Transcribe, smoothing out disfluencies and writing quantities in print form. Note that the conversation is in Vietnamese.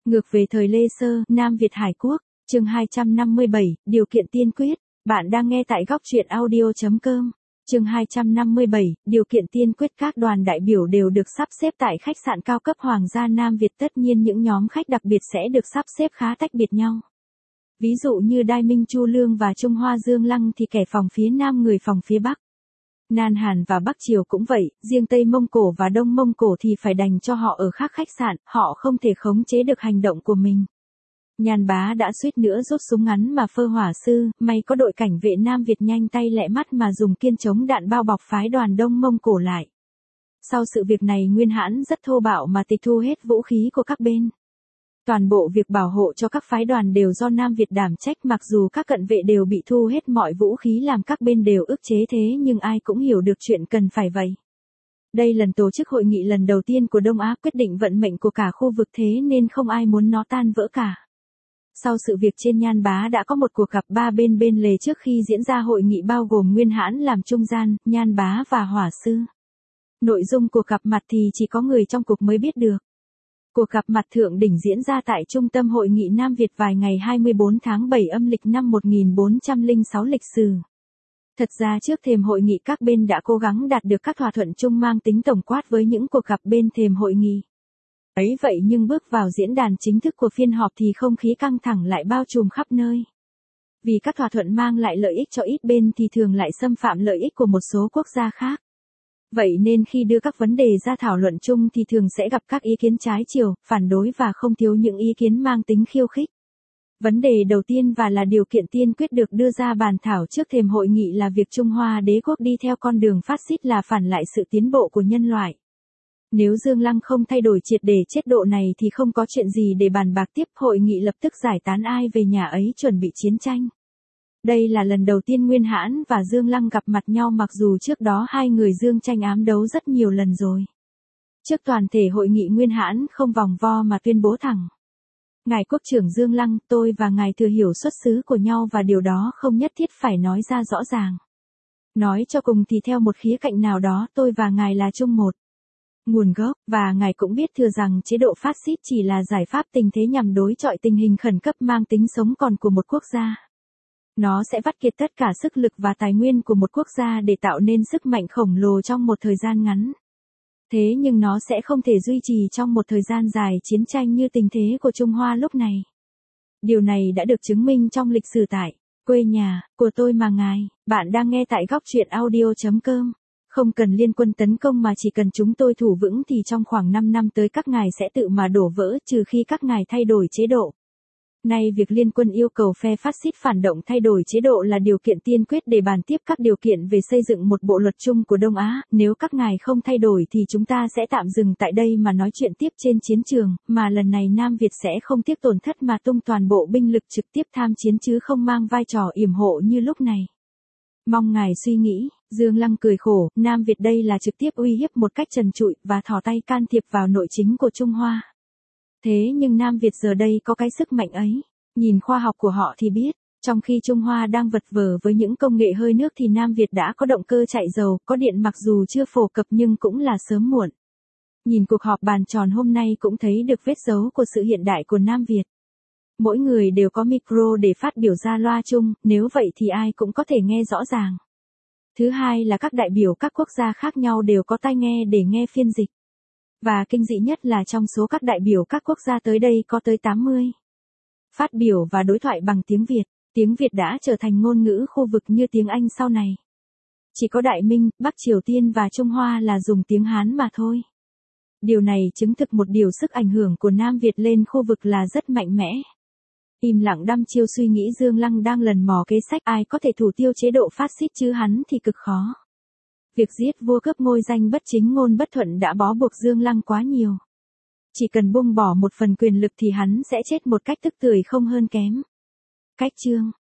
Ngược về thời Lê Sơ, Nam Việt Hải Quốc, chương 257, điều kiện tiên quyết. Bạn đang nghe tại góc truyện audio.com. Chương 257, điều kiện tiên quyết. Các đoàn đại biểu đều được sắp xếp tại khách sạn cao cấp Hoàng gia Nam Việt. Tất nhiên những nhóm khách đặc biệt sẽ được sắp xếp khá tách biệt nhau. Ví dụ như Đai Minh Chu Lương và Trung Hoa Dương Lăng thì kẻ phòng phía Nam người phòng phía Bắc. Nam Hàn và Bắc Triều cũng vậy, riêng Tây Mông Cổ và Đông Mông Cổ thì phải đành cho họ ở khác khách sạn, họ không thể khống chế được hành động của mình. Nhan Bá đã suýt nữa rút súng ngắn mà phơ hỏa sư, may có đội cảnh vệ Nam Việt nhanh tay lẹ mắt mà dùng kiên chống đạn bao bọc phái đoàn Đông Mông Cổ lại. Sau sự việc này Nguyên Hãn rất thô bạo mà tịch thu hết vũ khí của các bên. Toàn bộ việc bảo hộ cho các phái đoàn đều do Nam Việt đảm trách, mặc dù các cận vệ đều bị thu hết mọi vũ khí làm các bên đều ức chế, thế nhưng ai cũng hiểu được chuyện cần phải vậy. Đây lần tổ chức hội nghị lần đầu tiên của Đông Á, quyết định vận mệnh của cả khu vực, thế nên không ai muốn nó tan vỡ cả. Sau sự việc trên, Nhan Bá đã có một cuộc gặp ba bên bên lề trước khi diễn ra hội nghị, bao gồm Nguyên Hãn làm trung gian, Nhan Bá và Hỏa Sư. Nội dung cuộc gặp mặt thì chỉ có người trong cuộc mới biết được. Cuộc gặp mặt thượng đỉnh diễn ra tại Trung tâm Hội nghị Nam Việt vài ngày 24 tháng 7 âm lịch năm 1406 lịch sử. Thật ra trước thềm hội nghị các bên đã cố gắng đạt được các thỏa thuận chung mang tính tổng quát với những cuộc gặp bên thềm hội nghị. Ấy vậy nhưng bước vào diễn đàn chính thức của phiên họp thì không khí căng thẳng lại bao trùm khắp nơi. Vì các thỏa thuận mang lại lợi ích cho ít bên thì thường lại xâm phạm lợi ích của một số quốc gia khác. Vậy nên khi đưa các vấn đề ra thảo luận chung thì thường sẽ gặp các ý kiến trái chiều, phản đối và không thiếu những ý kiến mang tính khiêu khích. Vấn đề đầu tiên và là điều kiện tiên quyết được đưa ra bàn thảo trước thềm hội nghị là việc Trung Hoa đế quốc đi theo con đường phát xít là phản lại sự tiến bộ của nhân loại. Nếu Dương Lăng không thay đổi triệt để chế độ này thì không có chuyện gì để bàn bạc tiếp, hội nghị lập tức giải tán, ai về nhà ấy chuẩn bị chiến tranh. Đây là lần đầu tiên Nguyên Hãn và Dương Lăng gặp mặt nhau, mặc dù trước đó hai người dương tranh ám đấu rất nhiều lần rồi. Trước toàn thể hội nghị, Nguyên Hãn không vòng vo mà tuyên bố thẳng: Ngài Quốc trưởng Dương Lăng, tôi và ngài thừa hiểu xuất xứ của nhau và điều đó không nhất thiết phải nói ra rõ ràng. Nói cho cùng thì theo một khía cạnh nào đó tôi và ngài là chung một nguồn gốc, và ngài cũng biết thừa rằng chế độ phát xít chỉ là giải pháp tình thế nhằm đối chọi tình hình khẩn cấp mang tính sống còn của một quốc gia. Nó sẽ vắt kiệt tất cả sức lực và tài nguyên của một quốc gia để tạo nên sức mạnh khổng lồ trong một thời gian ngắn. Thế nhưng nó sẽ không thể duy trì trong một thời gian dài chiến tranh như tình thế của Trung Hoa lúc này. Điều này đã được chứng minh trong lịch sử tại quê nhà của tôi mà ngài. Bạn đang nghe tại góc truyện audio.com. Không cần liên quân tấn công mà chỉ cần chúng tôi thủ vững thì trong khoảng 5 năm tới các ngài sẽ tự mà đổ vỡ, trừ khi các ngài thay đổi chế độ. Nay việc liên quân yêu cầu phe phát xít phản động thay đổi chế độ là điều kiện tiên quyết để bàn tiếp các điều kiện về xây dựng một bộ luật chung của Đông Á. Nếu các ngài không thay đổi thì chúng ta sẽ tạm dừng tại đây mà nói chuyện tiếp trên chiến trường, mà lần này Nam Việt sẽ không tiếc tổn thất mà tung toàn bộ binh lực trực tiếp tham chiến chứ không mang vai trò yểm hộ như lúc này. Mong ngài suy nghĩ. Dương Lăng cười khổ, Nam Việt đây là trực tiếp uy hiếp một cách trần trụi và thò tay can thiệp vào nội chính của Trung Hoa. Thế nhưng Nam Việt giờ đây có cái sức mạnh ấy. Nhìn khoa học của họ thì biết, trong khi Trung Hoa đang vật vờ với những công nghệ hơi nước thì Nam Việt đã có động cơ chạy dầu, có điện, mặc dù chưa phổ cập nhưng cũng là sớm muộn. Nhìn cuộc họp bàn tròn hôm nay cũng thấy được vết dấu của sự hiện đại của Nam Việt. Mỗi người đều có micro để phát biểu ra loa chung, nếu vậy thì ai cũng có thể nghe rõ ràng. Thứ hai là các đại biểu các quốc gia khác nhau đều có tai nghe để nghe phiên dịch. Và kinh dị nhất là trong số các đại biểu các quốc gia tới đây có tới 80 phát biểu và đối thoại bằng tiếng Việt. Tiếng Việt đã trở thành ngôn ngữ khu vực như tiếng Anh sau này. Chỉ có Đại Minh, Bắc Triều Tiên và Trung Hoa là dùng tiếng Hán mà thôi. Điều này chứng thực một điều, sức ảnh hưởng của Nam Việt lên khu vực là rất mạnh mẽ. Im lặng đăm chiêu suy nghĩ, Dương Lăng đang lần mò kế sách ai có thể thủ tiêu chế độ phát xít chứ hắn thì cực khó. Việc giết vua cướp ngôi danh bất chính ngôn bất thuận đã bó buộc Dương Lăng quá nhiều. Chỉ cần buông bỏ một phần quyền lực thì hắn sẽ chết một cách tức tưởi không hơn kém. Cách chương